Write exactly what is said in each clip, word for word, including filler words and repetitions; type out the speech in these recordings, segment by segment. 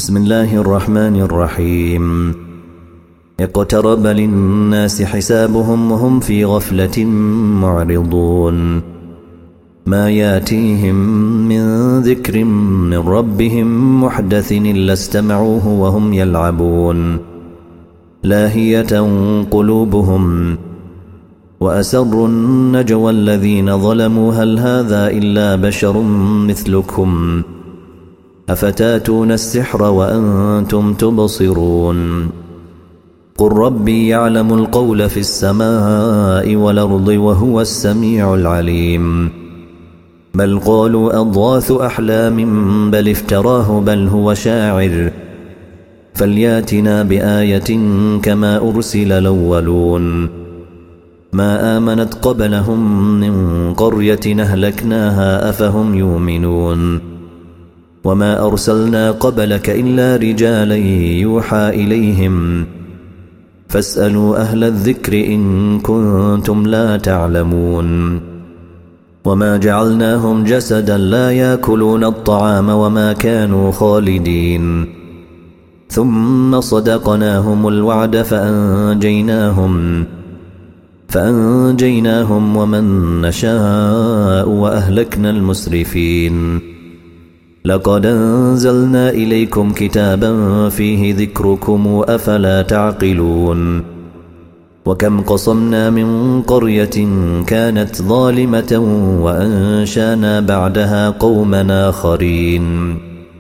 بسم الله الرحمن الرحيم. اقترب للناس حسابهم وهم في غفلة معرضون. ما ياتيهم من ذكر من ربهم محدث إلا استمعوه وهم يلعبون لاهية قلوبهم وأسروا النجوى الذين ظلموا هل هذا إلا بشر مثلكم أفتاتون السحر وأنتم تبصرون. قل ربي يعلم القول في السماء والأرض وهو السميع العليم. بل قالوا أضغاث أحلام بل افتراه بل هو شاعر فلياتنا بآية كما أرسل الأولون. ما آمنت قبلهم من قرية أهلكناها أفهم يؤمنون. وما أرسلنا قبلك إلا رجالا يوحى إليهم فاسألوا أهل الذكر إن كنتم لا تعلمون. وما جعلناهم جسدا لا يأكلون الطعام وما كانوا خالدين. ثم صدقناهم الوعد فأنجيناهم فأنجيناهم ومن نشاء وأهلكنا المسرفين. لقد أنزلنا إليكم كتابا فيه ذكركم أفلا تعقلون. وكم قصمنا من قرية كانت ظالمة وأنشانا بعدها قوما آخرين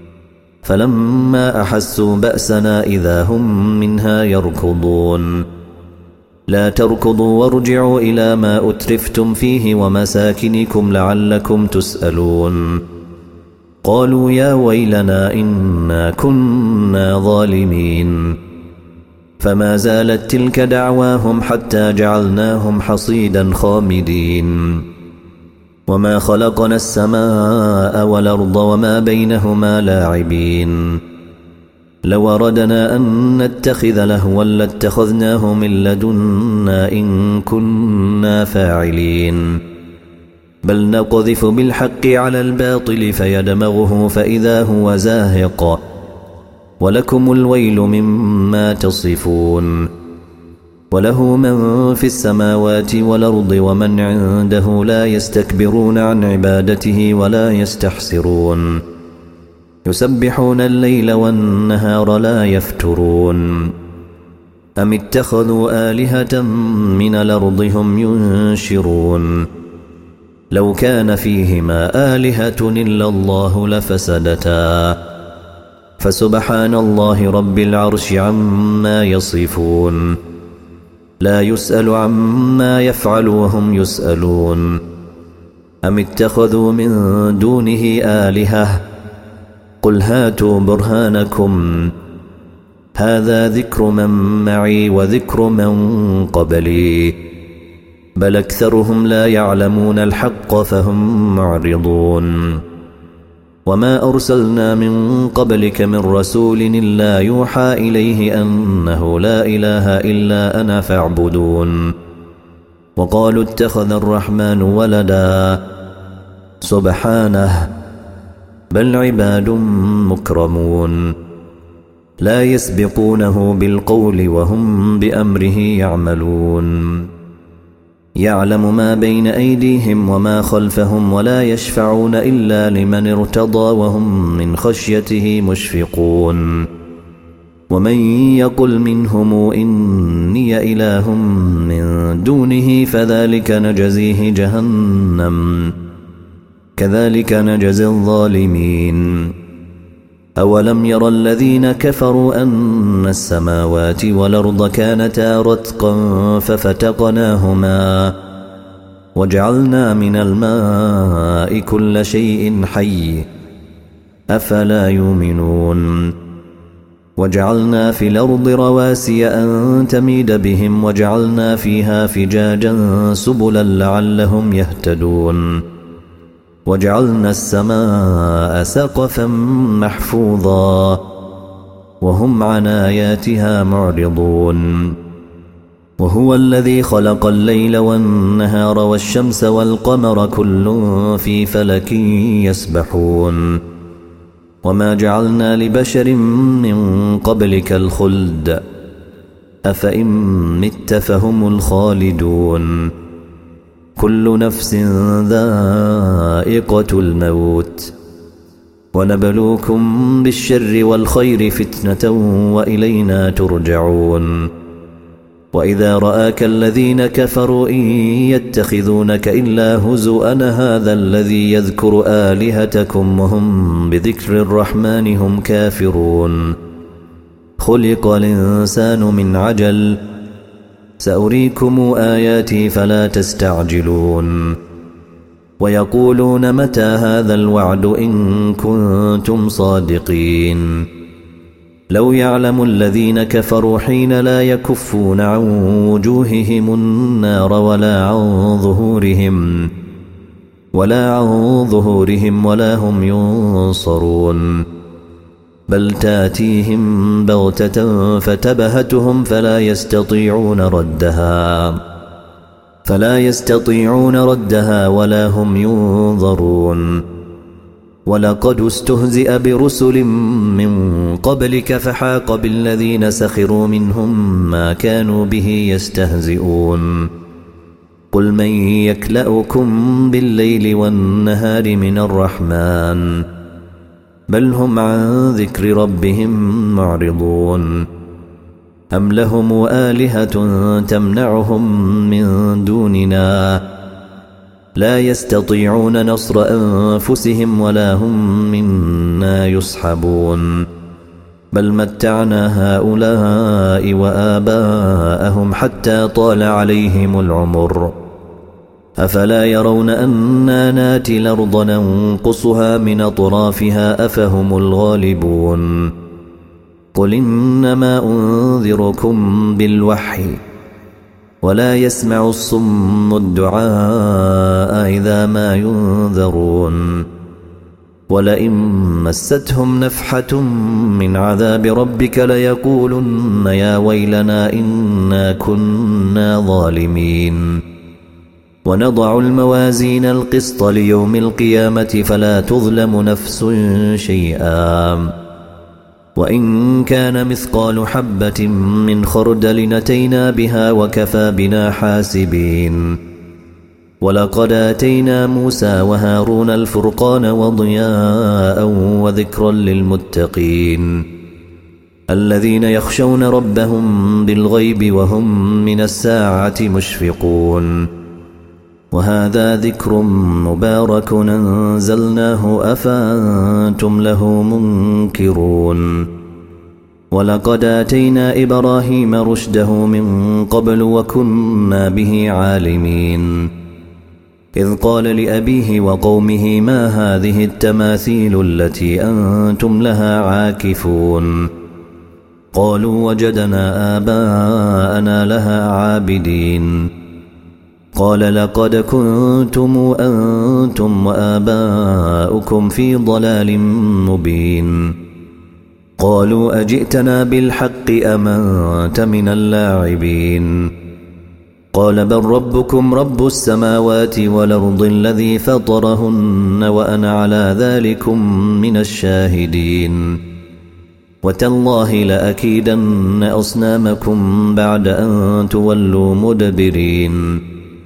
فلما أحسوا بأسنا إذا هم منها يركضون. لا تركضوا وارجعوا إلى ما أترفتم فيه ومساكنكم لعلكم تسألون. قالوا يا ويلنا إنا كنا ظالمين. فما زالت تلك دعواهم حتى جعلناهم حصيدا خامدين. وما خلقنا السماء والأرض وما بينهما لاعبين. لو أردنا أن نتخذ لهوا لاتخذناه من لدنا إن كنا فاعلين. بل نقذف بالحق على الباطل فيدمغه فإذا هو زاهق ولكم الويل مما تصفون. وله من في السماوات والأرض ومن عنده لا يستكبرون عن عبادته ولا يستحسرون. يسبحون الليل والنهار لا يفترون. أم اتخذوا آلهة من الأرض هم ينشرون. لو كان فيهما آلهة إلا الله لفسدتا فسبحان الله رب العرش عما يصفون. لا يسأل عما يفعل وهم يسألون. أم اتخذوا من دونه آلهة قل هاتوا برهانكم هذا ذكر من معي وذكر من قبلي بل أكثرهم لا يعلمون الحق فهم معرضون. وما أرسلنا من قبلك من رسول إلا يوحى إليه أنه لا إله إلا أنا فاعبدون. وقالوا اتخذ الرحمن ولدا سبحانه بل عباد مكرمون لا يسبقونه بالقول وهم بأمره يعملون. يعلم ما بين أيديهم وما خلفهم ولا يشفعون إلا لمن ارتضى وهم من خشيته مشفقون. ومن يقل منهم إني إله من دونه فذلك نجزيه جهنم كذلك نجزي الظالمين. أولم ير الذين كفروا أن السماوات والأرض كانتا رتقا ففتقناهما وجعلنا من الماء كل شيء حي أفلا يؤمنون. وجعلنا في الأرض رواسي أن تميد بهم وجعلنا فيها فجاجا سبلا لعلهم يهتدون. وجعلنا السماء سقفا محفوظا وهم عن آياتها معرضون. وهو الذي خلق الليل والنهار والشمس والقمر كل في فلك يسبحون. وما جعلنا لبشر من قبلك الخلد أفإن مت فهم الخالدون كل نفس ذائقة الموت ونبلوكم بالشر والخير فتنة وإلينا ترجعون وإذا رآك الذين كفروا إن يتخذونك إلا هزؤا هذا الذي يذكر آلهتكم وهم بذكر الرحمن هم كافرون خلق الإنسان من عجل سأريكم آياتي فلا تستعجلون ويقولون متى هذا الوعد إن كنتم صادقين لو يعلم الذين كفروا حين لا يكفون عن وجوههم النار ولا عن ظهورهم ولا عن ظهورهم ولا هم ينصرون بل تاتيهم بغتة فتبهتهم فلا يستطيعون ردها فلا يستطيعون ردها ولا هم ينظرون ولقد استهزئ برسل من قبلك فحاق بالذين سخروا منهم ما كانوا به يستهزئون قل من يكلأكم بالليل والنهار من الرحمن بل هم عن ذكر ربهم معرضون أم لهم آلهة تمنعهم من دوننا لا يستطيعون نصر أنفسهم ولا هم منا يصحبون بل متعنا هؤلاء وآباءهم حتى طال عليهم العمر أفلا يرون أنا ناتي الأرض ننقصها من أطرافها أفهم الغالبون قل إنما أنذركم بالوحي ولا يسمع الصم الدعاء إذا ما ينذرون ولئن مستهم نفحة من عذاب ربك ليقولن يا ويلنا إنا كنا ظالمين ونضع الموازين القسط ليوم القيامة فلا تظلم نفس شيئا وإن كان مثقال حبة من خردل نتينا بها وكفى بنا حاسبين ولقد آتينا موسى وهارون الفرقان وضياء وذكرا للمتقين الذين يخشون ربهم بالغيب وهم من الساعة مشفقون وهذا ذكر مبارك أنزلناه أفأنتم له منكرون ولقد آتينا إبراهيم رشده من قبل وكنا به عالمين إذ قال لأبيه وقومه ما هذه التماثيل التي أنتم لها عاكفون قالوا وجدنا آباءنا لها عابدين قال لقد كنتم أنتم وآباؤكم في ضلال مبين قالوا أجئتنا بالحق أم أنت من اللاعبين قال بل ربكم رب السماوات والأرض الذي فطرهن وأنا على ذلكم من الشاهدين وتالله لأكيدن أصنامكم بعد أن تولوا مدبرين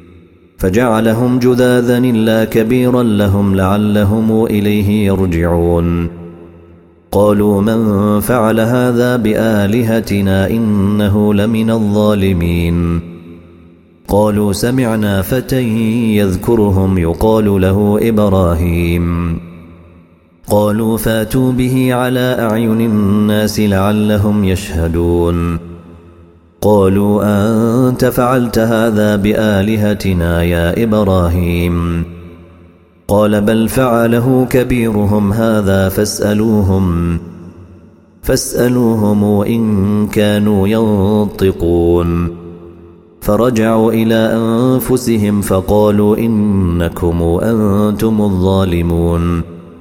فجعلهم جذاذا إلا كبيرا لهم لعلهم إليه يرجعون قالوا من فعل هذا بآلهتنا إنه لمن الظالمين قالوا سمعنا فتى يذكرهم يقال له إبراهيم قالوا فاتوا به على أعين الناس لعلهم يشهدون قالوا أنت فعلت هذا بآلهتنا يا إبراهيم قال بل فعله كبيرهم هذا فاسألوهم فاسألوهم إن كانوا ينطقون فرجعوا إلى أنفسهم فقالوا إنكم أنتم الظالمون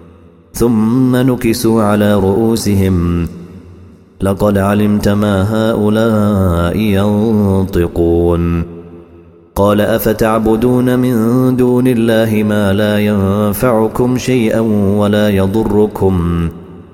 ثم نكسوا على رؤوسهم لقد علمت ما هؤلاء ينطقون قال أفتعبدون من دون الله ما لا ينفعكم شيئا ولا يضركم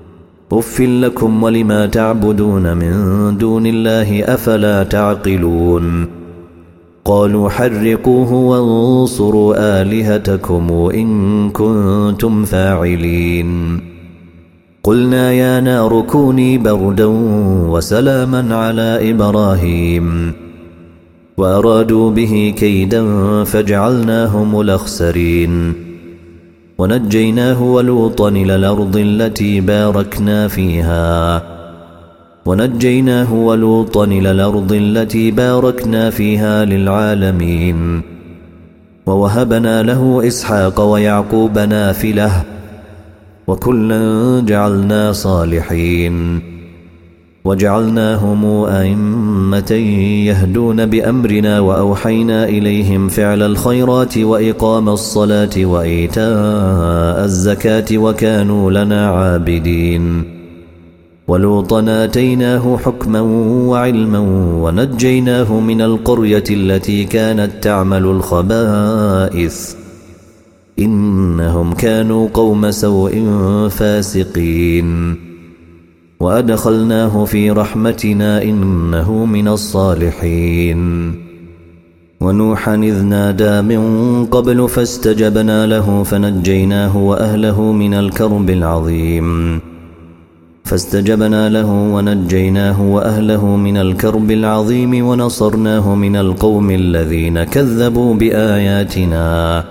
أف لكم ولما تعبدون من دون الله أفلا تعقلون قالوا حرقوه وانصروا آلهتكم إن كنتم فاعلين قلنا يا نار كوني بردا وسلاما على إبراهيم وأرادوا به كيدا فجعلناهم الأخسرين ونجيناه ولوطا إلى الأرض التي باركنا فيها ونجيناه ولوطا إلى الأرض التي باركنا فيها للعالمين ووهبنا له إسحاق ويعقوب نافلة وكلا جعلنا صالحين وجعلناهم أئمة يهدون بأمرنا وأوحينا إليهم فعل الخيرات وإقام الصلاة وإيتاء الزكاة وكانوا لنا عابدين ولوطا آتيناه حكما وعلما ونجيناه من القرية التي كانت تعمل الخبائث إنهم كانوا قوم سوء فاسقين وأدخلناه في رحمتنا إنه من الصالحين ونوحا إذ نادى من قبل فاستجبنا له فنجيناه وأهله من الكرب العظيم فاستجبنا له ونجيناه وأهله من الكرب العظيم ونصرناه من القوم الذين كذبوا بآياتنا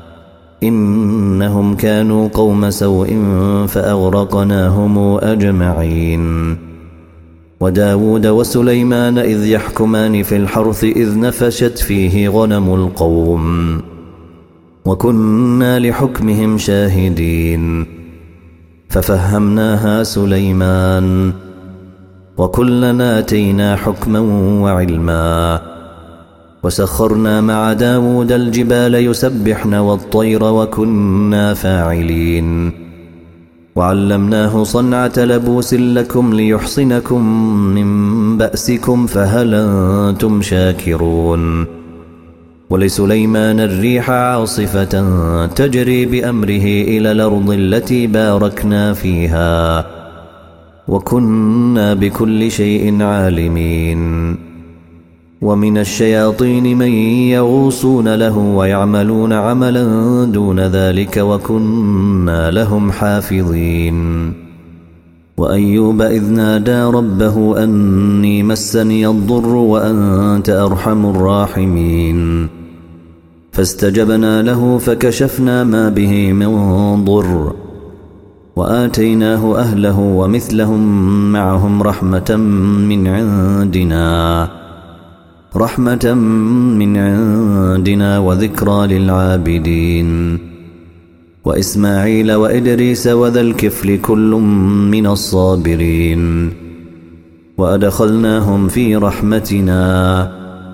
إنهم كانوا قوم سوء فأغرقناهم أجمعين وداود وسليمان إذ يحكمان في الحرث إذ نفشت فيه غنم القوم وكنا لحكمهم شاهدين ففهمناها سليمان وكلنا آتينا حكما وعلما وسخرنا مع داود الجبال يسبحن والطير وكنا فاعلين وعلمناه صنعة لبوس لكم ليحصنكم من بأسكم فهل أنتم شاكرون ولسليمان الريح عاصفة تجري بأمره إلى الأرض التي باركنا فيها وكنا بكل شيء عالمين ومن الشياطين من يغوصون له ويعملون عملا دون ذلك وكنا لهم حافظين وأيوب إذ نادى ربه أني مسني الضر وأنت أرحم الراحمين فاستجبنا له فكشفنا ما به من ضر وآتيناه أهله ومثلهم معهم رحمة من عندنا رحمة من عندنا وذكرى للعابدين وإسماعيل وإدريس وذا الكفل كل من الصابرين وأدخلناهم في رحمتنا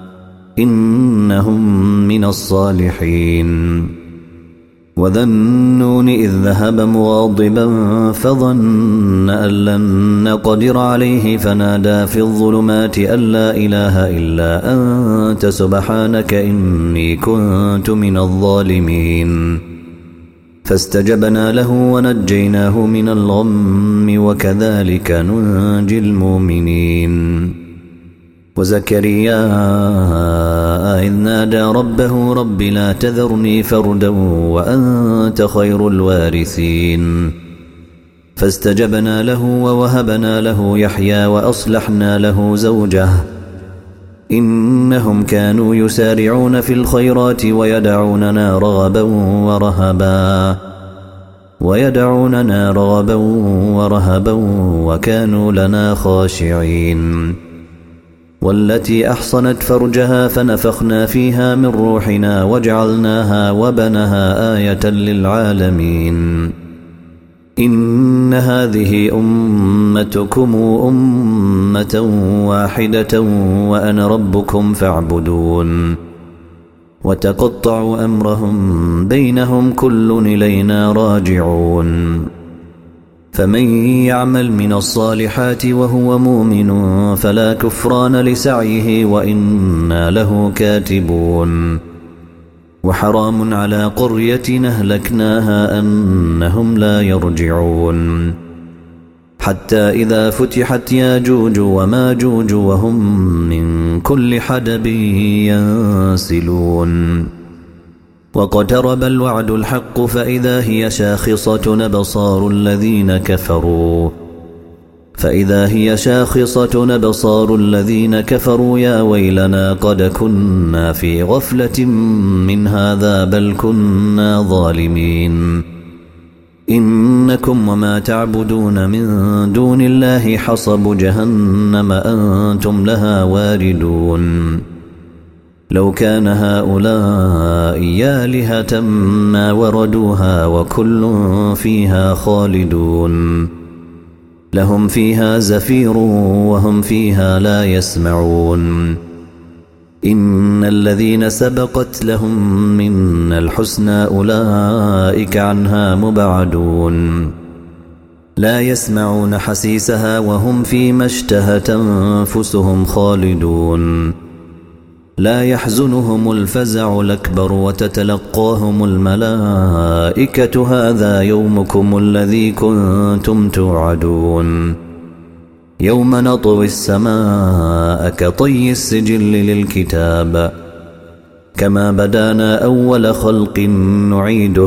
إنهم من الصالحين وذا النون إذ ذهب مغاضبا فظن أن لن نقدر عليه فنادى في الظلمات أن لا إله إلا أنت سبحانك إني كنت من الظالمين فاستجبنا له ونجيناه من الغم وكذلك ننجي المؤمنين وزكريا إذ نادى ربه رب لا تذرني فردا وأنت خير الوارثين فاستجبنا له ووهبنا له يحيى وأصلحنا له زوجه إنهم كانوا يسارعون في الخيرات ويدعوننا رغبا ورهبا ويدعوننا رغبا ورهبا وكانوا لنا خاشعين والتي أحصنت فرجها فنفخنا فيها من روحنا وجعلناها وبنها آية للعالمين إن هذه أمتكم أمة واحدة وأنا ربكم فاعبدون وتقطعوا أمرهم بينهم كل إلينا راجعون فمن يعمل من الصالحات وهو مؤمن فلا كفران لسعيه وإنا له كاتبون وحرام على قرية أهلكناها أنهم لا يرجعون حتى إذا فتحت ياجوج وماجوج وهم من كل حدب ينسلون واقترب الوعد الحق فإذا هي شاخصة أبصار الذين كفروا فإذا هي شاخصة أبصار الذين كفروا يا ويلنا قد كنا في غفلة من هذا بل كنا ظالمين إنكم وما تعبدون من دون الله حصب جهنم أنتم لها واردون لو كان هؤلاء آلهة ما وردوها وكل فيها خالدون لهم فيها زفير وهم فيها لا يسمعون إن الذين سبقت لهم منا الحسنى أولئك عنها مبعدون لا يسمعون حسيسها وهم فيما اشتهت أنفسهم خالدون لا يحزنهم الفزع الأكبر وتتلقاهم الملائكة هذا يومكم الذي كنتم توعدون يوم نطوي السماء كطي السجل للكتاب كما بدانا أول خلق نعيده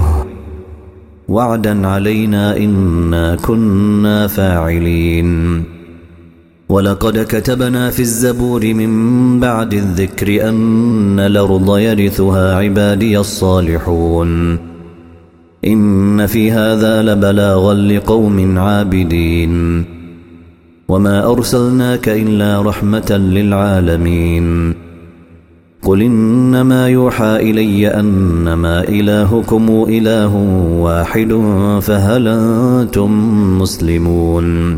وعدا علينا إنا كنا فاعلين ولقد كتبنا في الزبور من بعد الذكر أن الأرض يرثها عبادي الصالحون إن في هذا لبلاغا لقوم عابدين وما أرسلناك إلا رحمة للعالمين قل إنما يوحى إلي أنما إلهكم إله واحد فهل أنتم مسلمون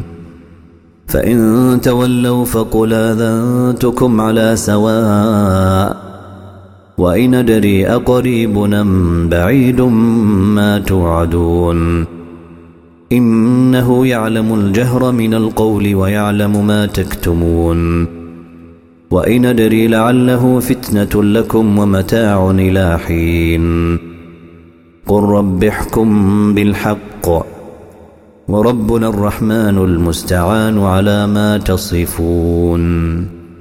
فإن تولوا فقل آذنتكم على سواء وإن أدري أقريب أم بعيد ما توعدون إنه يعلم الجهر من القول ويعلم ما تكتمون وإن أدري لعله فتنة لكم ومتاع إلى حين قل رب احكم بالحق وربنا الرحمن المستعان على ما تصفون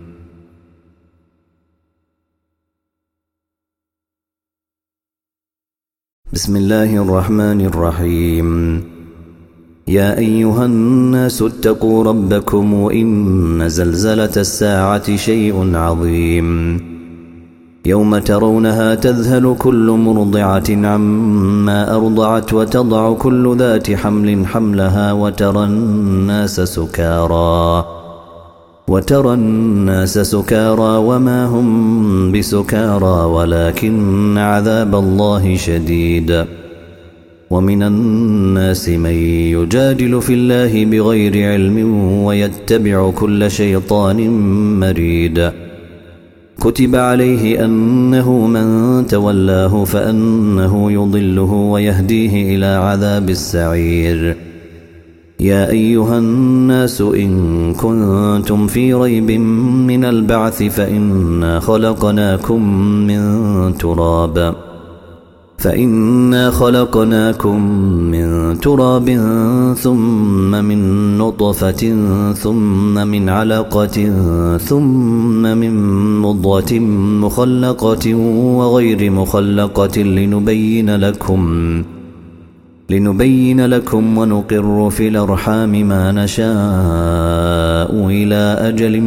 بسم الله الرحمن الرحيم يا أيها الناس اتقوا ربكم إن زلزلة الساعة شيء عظيم يوم ترونها تذهل كل مرضعة عما أرضعت وتضع كل ذات حمل حملها وترى الناس سكارى وترى الناس سكارى وما هم بسكارى ولكن عذاب الله شديد ومن الناس من يجادل في الله بغير علم ويتبع كل شيطان مريد كتب عليه أنه من تولاه فأنه يضله ويهديه إلى عذاب السعير يا أيها الناس إن كنتم في ريب من البعث فإنا خلقناكم من تراب فإنا خلقناكم من تراب ثم من نطفة ثم من علقة ثم من مضغة مخلقة وغير مخلقة لنبين لكم لنبين لكم ونقر في الأرحام ما نشاء إلى أجل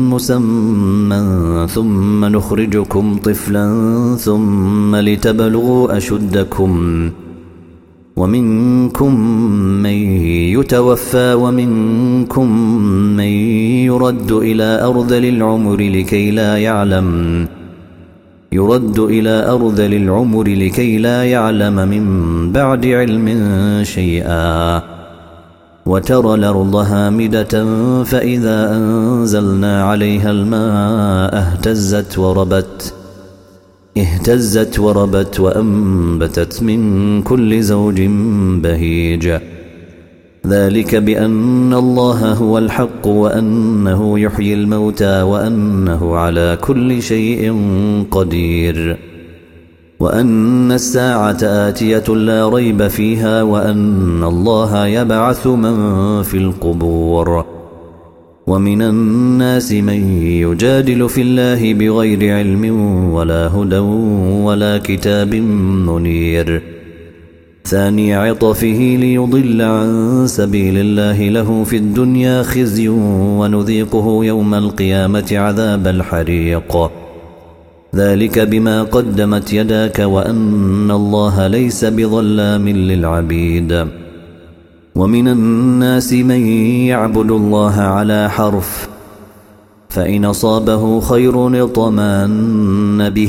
مسمى ثم نخرجكم طفلا ثم لتبلغوا أشدكم ومنكم من يتوفى ومنكم من يرد إلى أرذل العمر لكي لا يعلم يرد إلى أرذل العمر لكي لا يعلم من بعد علم شيئا وترى الأرض هامدة فإذا أنزلنا عليها الماء اهتزت وربت اهتزت وربت وأنبتت من كل زوج بهيج ذلك بأن الله هو الحق وأنه يحيي الموتى وأنه على كل شيء قدير وأن الساعة آتية لا ريب فيها وأن الله يبعث من في القبور. ومن الناس من يجادل في الله بغير علم ولا هدى ولا كتاب منير ثاني عطفه ليضل عن سبيل الله له في الدنيا خزي ونذيقه يوم القيامة عذاب الحريق ذلك بما قدمت يداك وأن الله ليس بظلام للعبيد. ومن الناس من يعبد الله على حرف فإن أصابه خير اطمأن به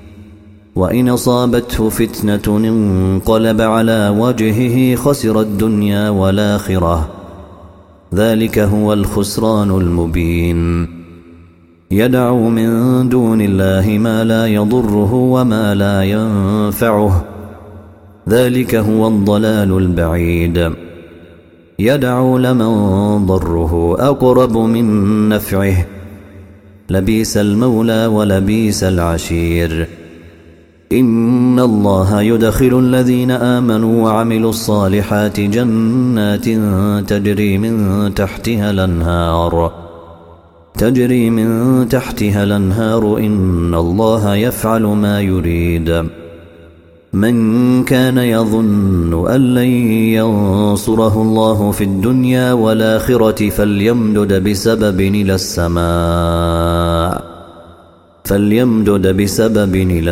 وإن أصابته فتنة انقلب على وجهه خسر الدنيا والآخرة ذلك هو الخسران المبين. يدعو من دون الله ما لا يضره وما لا ينفعه ذلك هو الضلال البعيد. يدعو لمن ضره أقرب من نفعه لبيس المولى ولبيس العشير. إن الله يدخل الذين آمنوا وعملوا الصالحات جنات تجري من تحتها الأنهار تجري من تحتها الأنهار إن الله يفعل ما يريد. من كان يظن أن لن ينصره الله في الدنيا والآخرة فليمدد بسبب إلى السماء فليمدد بسبب إلى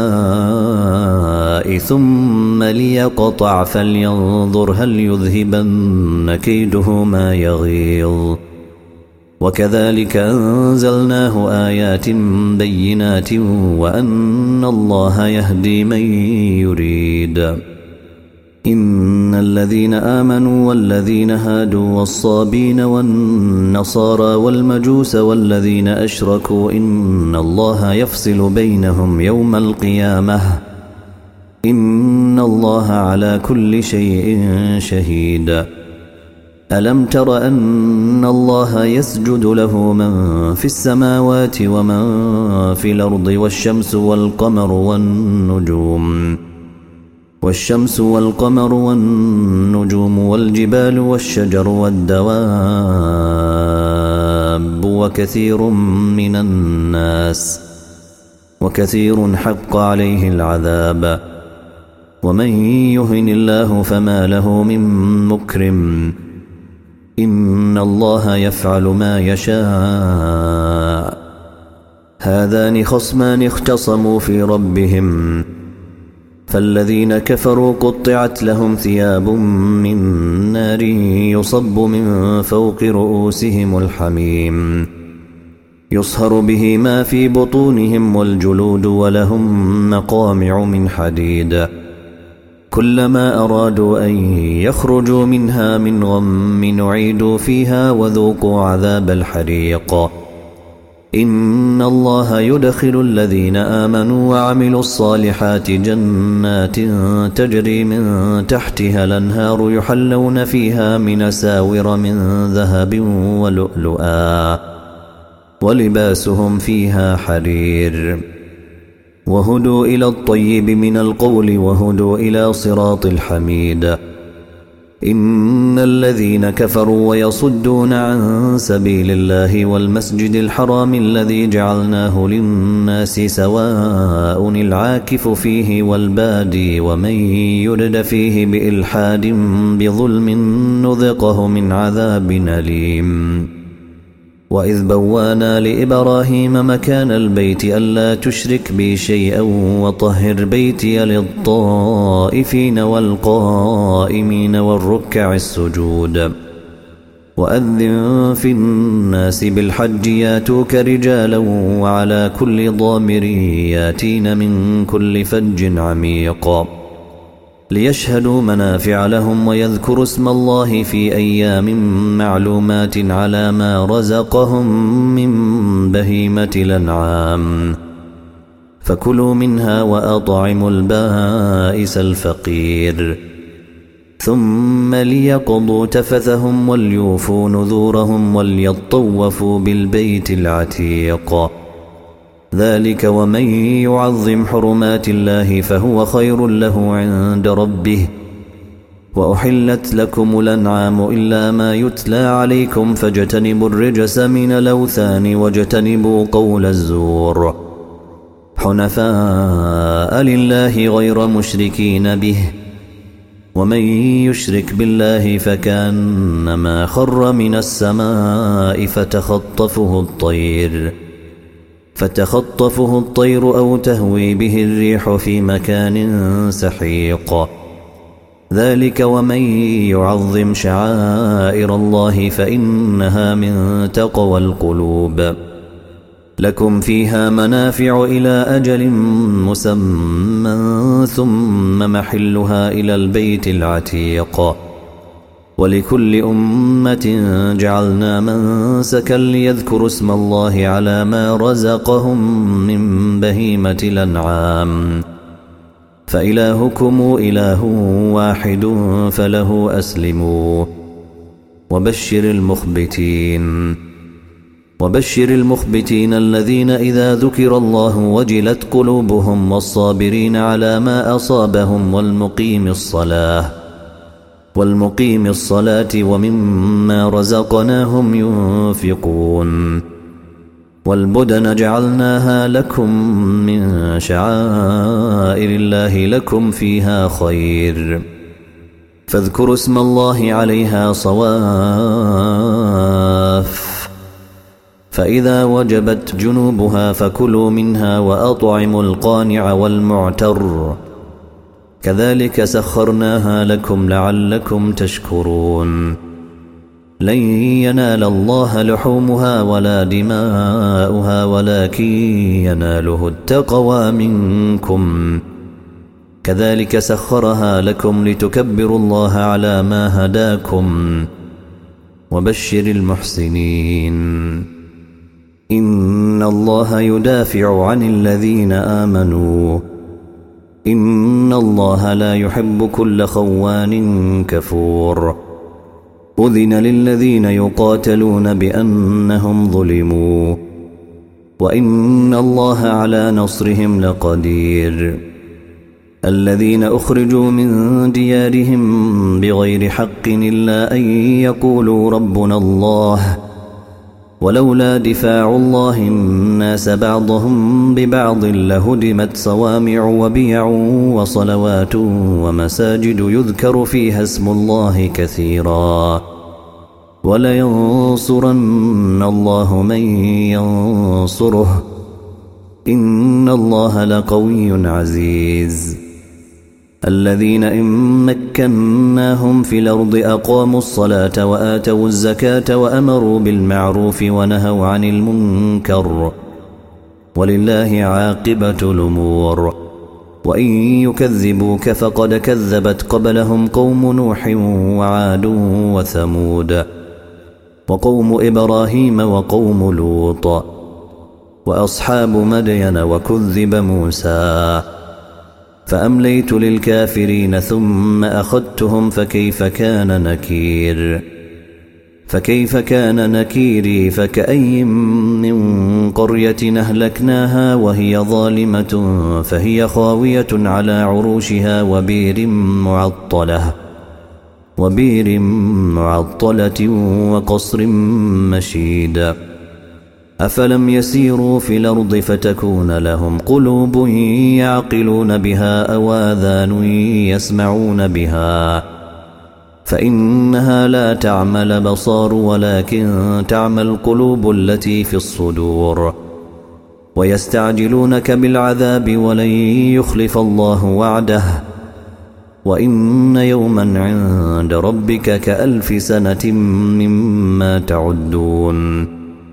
السماء ثم ليقطع فلينظر هل يذهبن كيده ما يغيظ. وكذلك أنزلناه آيات بينات وأن الله يهدي من يريد. إن الذين آمنوا والذين هادوا والصابين والنصارى والمجوس والذين أشركوا إن الله يفصل بينهم يوم القيامة إن الله على كل شيء شهيد. ألم تر أن الله يسجد له من في السماوات ومن في الأرض والشمس والقمر والنجوم والشمس والقمر والنجوم والجبال والشجر والدواب وكثير من الناس وكثير حق عليه العذاب ومن يهن الله فما له من مكرم إن الله يفعل ما يشاء. هذان خصمان اختصموا في ربهم فالذين كفروا قطعت لهم ثياب من نار يصب من فوق رؤوسهم الحميم يصهر به ما في بطونهم والجلود ولهم مقامع من حديد كلما أرادوا أن يخرجوا منها من غم نعيدوا فيها وذوقوا عذاب الحريق. إن الله يدخل الذين آمنوا وعملوا الصالحات جنات تجري من تحتها الأنهار يحلون فيها من أساور من ذهب ولؤلؤا ولباسهم فيها حرير وهدوا إلى الطيب من القول وهدوا إلى صراط الحميد. إن الذين كفروا ويصدون عن سبيل الله والمسجد الحرام الذي جعلناه للناس سواء العاكف فيه والبادي ومن يرد فيه بإلحاد بظلم نذقه من عذاب أليم. وإذ بوانا لإبراهيم مكان البيت ألا تشرك بي شيئا وطهر بيتي للطائفين والقائمين والركع السجود وأذن في الناس بالحج ياتوك رجالا وعلى كل ضامر ياتين من كل فج عميق ليشهدوا منافع لهم ويذكروا اسم الله في أيام معلومات على ما رزقهم من بهيمة الأنعام فكلوا منها وأطعموا البائس الفقير ثم ليقضوا تفثهم وليوفوا نذورهم وليطوفوا بالبيت العتيق ذلك ومن يعظم حرمات الله فهو خير له عند ربه. وأحلت لكم الأنعام إلا ما يتلى عليكم فاجتنبوا الرجس من الأوثان واجتنبوا قول الزور حنفاء لله غير مشركين به. ومن يشرك بالله فكأنما خر من السماء فتخطفه الطير فتخطفه الطير أو تهوي به الريح في مكان سحيق. ذلك ومن يعظم شعائر الله فإنها من تقوى القلوب. لكم فيها منافع إلى أجل مسمى ثم محلها إلى البيت العتيق. ولكل أمة جعلنا منسكا ليذكروا اسم الله على ما رزقهم من بهيمة الأنعام فإلهكم إله واحد فله أسلموا. وبشر المخبتين وبشر المخبتين الذين إذا ذكر الله وجلت قلوبهم والصابرين على ما أصابهم والمقيم الصلاة والمقيم الصلاة ومما رزقناهم ينفقون. والبدن جعلناها لكم من شعائر الله لكم فيها خير فاذكروا اسم الله عليها صواف. فإذا وجبت جنوبها فكلوا منها وأطعموا القانع والمعتر كذلك سخرناها لكم لعلكم تشكرون. لن ينال الله لحومها ولا دماؤها ولكن يناله التقوى منكم. كذلك سخرها لكم لتكبروا الله على ما هداكم. وبشر المحسنين. إن الله يدافع عن الذين آمنوا إن الله لا يحب كل خوان كفور. أذن للذين يقاتلون بأنهم ظلموا وإن الله على نصرهم لقدير. الذين أخرجوا من ديارهم بغير حق إلا أن يقولوا ربنا الله ولولا دفاع الله الناس بعضهم ببعض لهدمت صوامع وبيع وصلوات ومساجد يذكر فيها اسم الله كثيرا ولينصرن الله من ينصره إن الله لقوي عزيز. الذين إن مكناهم في الأرض أقاموا الصلاة وآتوا الزكاة وأمروا بالمعروف ونهوا عن المنكر ولله عاقبة الأمور. وإن يكذبوك فقد كذبت قبلهم قوم نوح وعاد وثمود وقوم إبراهيم وقوم لوط وأصحاب مدين وكذب موسى فأمليت للكافرين ثم أخذتهم فكيف كان نكير فكيف كان نكيري فكأي من قرية أهلكناها وهي ظالمة فهي خاوية على عروشها وبير معطلة وبير معطلة وقصر مشيد. أفلم يسيروا في الأرض فتكون لهم قلوب يعقلون بها أو آذان يسمعون بها فإنها لا تعمى الأبصار ولكن تعمى القلوب التي في الصدور. ويستعجلونك بالعذاب ولن يخلف الله وعده وإن يوما عند ربك كألف سنة مما تعدون.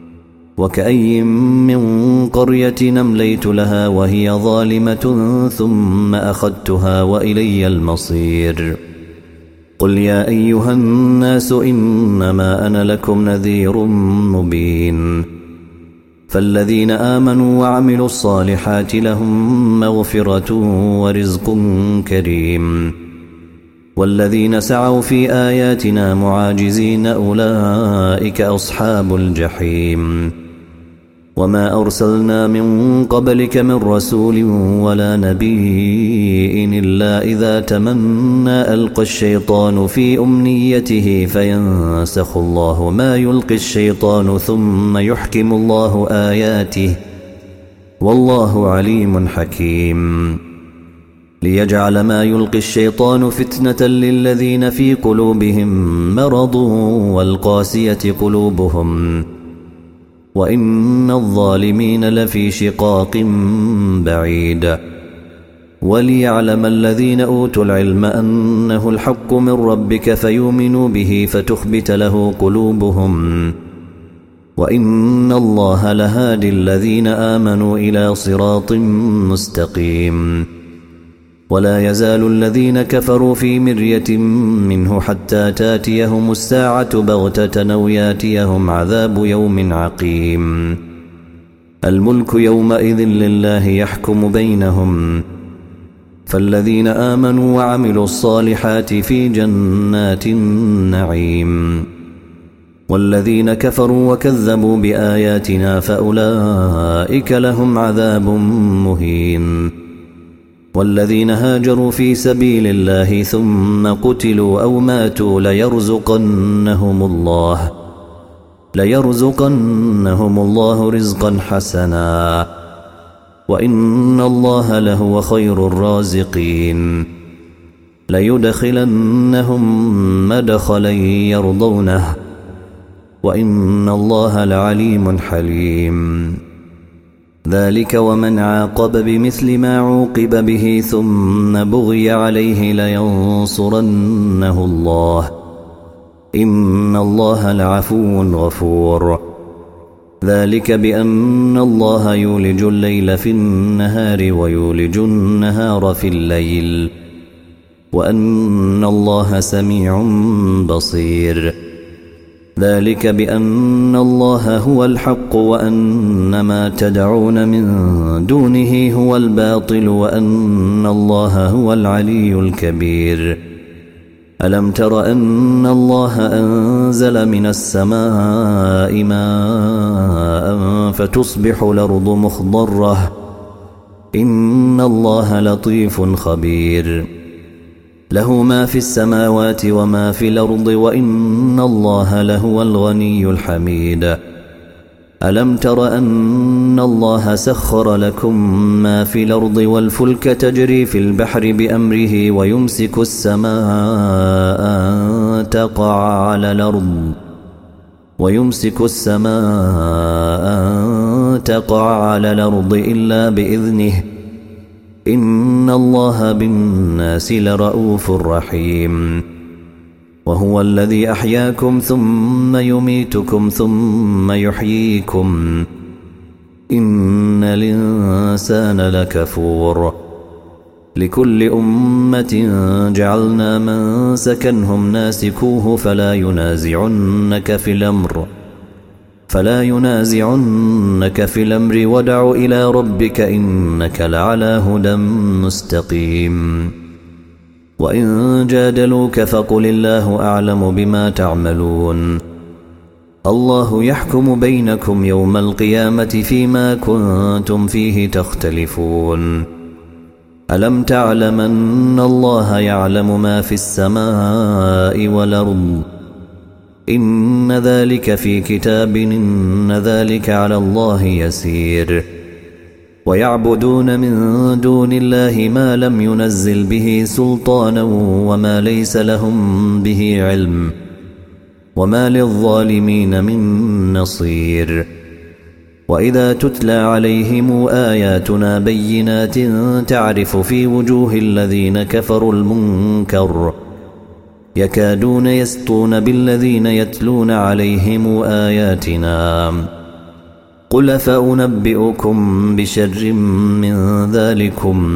وكأي من قرية أمليت لها وهي ظالمة ثم أخذتها وإلي المصير. قل يا أيها الناس إنما أنا لكم نذير مبين. فالذين آمنوا وعملوا الصالحات لهم مغفرة ورزق كريم والذين سعوا في آياتنا معاجزين أولئك أصحاب الجحيم. وما أرسلنا من قبلك من رسول ولا نبي إلا إذا تمنى ألقى الشيطان في أمنيته فينسخ الله ما يلقي الشيطان ثم يحكم الله آياته والله عليم حكيم ليجعل ما يلقي الشيطان فتنة للذين في قلوبهم مرض والقاسية قلوبهم وإن الظالمين لفي شقاق بعيد وليعلم الذين أوتوا العلم أنه الحق من ربك فيؤمنوا به فتخبت له قلوبهم وإن الله لهادي الذين آمنوا إلى صراط مستقيم ولا يزال الذين كفروا في مرية منه حتى تاتيهم الساعة بغتة أو ياتيهم عذاب يوم عقيم الملك يومئذ لله يحكم بينهم فالذين آمنوا وعملوا الصالحات في جنات النعيم والذين كفروا وكذبوا بآياتنا فأولئك لهم عذاب مهين والذين هاجروا في سبيل الله ثم قتلوا أو ماتوا ليرزقنهم الله ليرزقنهم الله رزقا حسنا وإن الله لهو خير الرازقين ليدخلنهم مدخلا يرضونه وإن الله لعليم حليم ذلك ومن عاقب بمثل ما عوقب به ثم بغي عليه لينصرنه الله إن الله لعفو غفور ذلك بأن الله يولج الليل في النهار ويولج النهار في الليل وأن الله سميع بصير ذلك بأن الله هو الحق وأن ما تدعون من دونه هو الباطل وأن الله هو العلي الكبير ألم تر أن الله أنزل من السماء ماء فتصبح الأرض مخضرة إن الله لطيف خبير له ما في السماوات وما في الأرض وإن الله لهو الغني الحميد ألم تر أن الله سخر لكم ما في الأرض والفلك تجري في البحر بأمره ويمسك السماء أن تقع على الأرض ويمسك السماء أن تقع على الأرض إلا بإذنه إن الله بالناس لرؤوف رحيم وهو الذي أحياكم ثم يميتكم ثم يحييكم إن الإنسان لكفور لكل أمة جعلنا من سكنهم ناسكوه فلا ينازعنك في الأمر فلا ينازعنك في الأمر ودع إلى ربك إنك لعلى هدى مستقيم وإن جادلوك فقل الله أعلم بما تعملون الله يحكم بينكم يوم القيامة فيما كنتم فيه تختلفون ألم تعلم أن الله يعلم ما في السماء والأرض إن ذلك في كتاب إن ذلك على الله يسير ويعبدون من دون الله ما لم ينزل به سلطانا وما ليس لهم به علم وما للظالمين من نصير وإذا تتلى عليهم آياتنا بينات تعرف في وجوه الذين كفروا المنكر يكادون يسطون بالذين يتلون عليهم آياتنا قل فأنبئكم بشر من ذلكم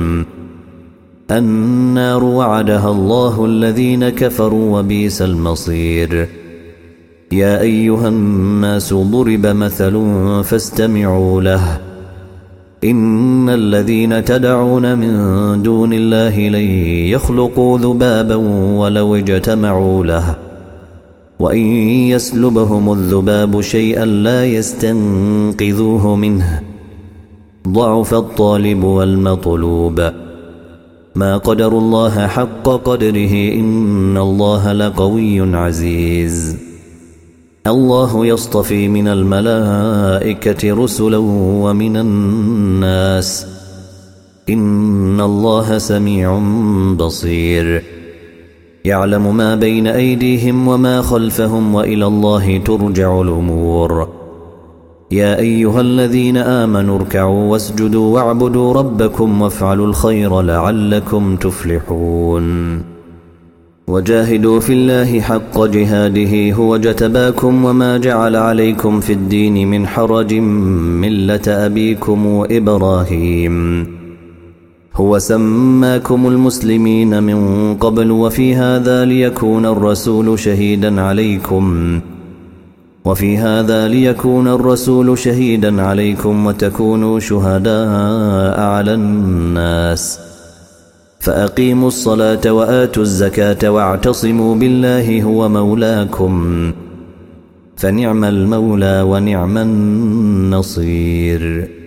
النار وعدها الله الذين كفروا وبئس المصير يا أيها الناس ضرب مثل فاستمعوا له إن الذين تدعون من دون الله لن يخلقوا ذبابا ولو اجتمعوا له وإن يسلبهم الذباب شيئا لا يستنقذوه منه ضعف الطالب والمطلوب ما قدر الله حق قدره إن الله لقوي عزيز الله يصطفي من الملائكة رسلا ومن الناس إن الله سميع بصير يعلم ما بين أيديهم وما خلفهم وإلى الله ترجع الأمور يا أيها الذين آمنوا اركعوا واسجدوا واعبدوا ربكم وافعلوا الخير لعلكم تفلحون وجاهدوا في الله حق جهاده هو اجتباكم وما جعل عليكم في الدين من حرج ملة أبيكم إبراهيم هو سماكم المسلمين من قبل وفي هذا ليكون الرسول شهيدا عليكم وفي هذا ليكون الرسول شهيدا عليكم وتكونوا شهداء على الناس فأقيموا الصلاة وآتوا الزكاة واعتصموا بالله هو مولاكم فنعم المولى ونعم النصير.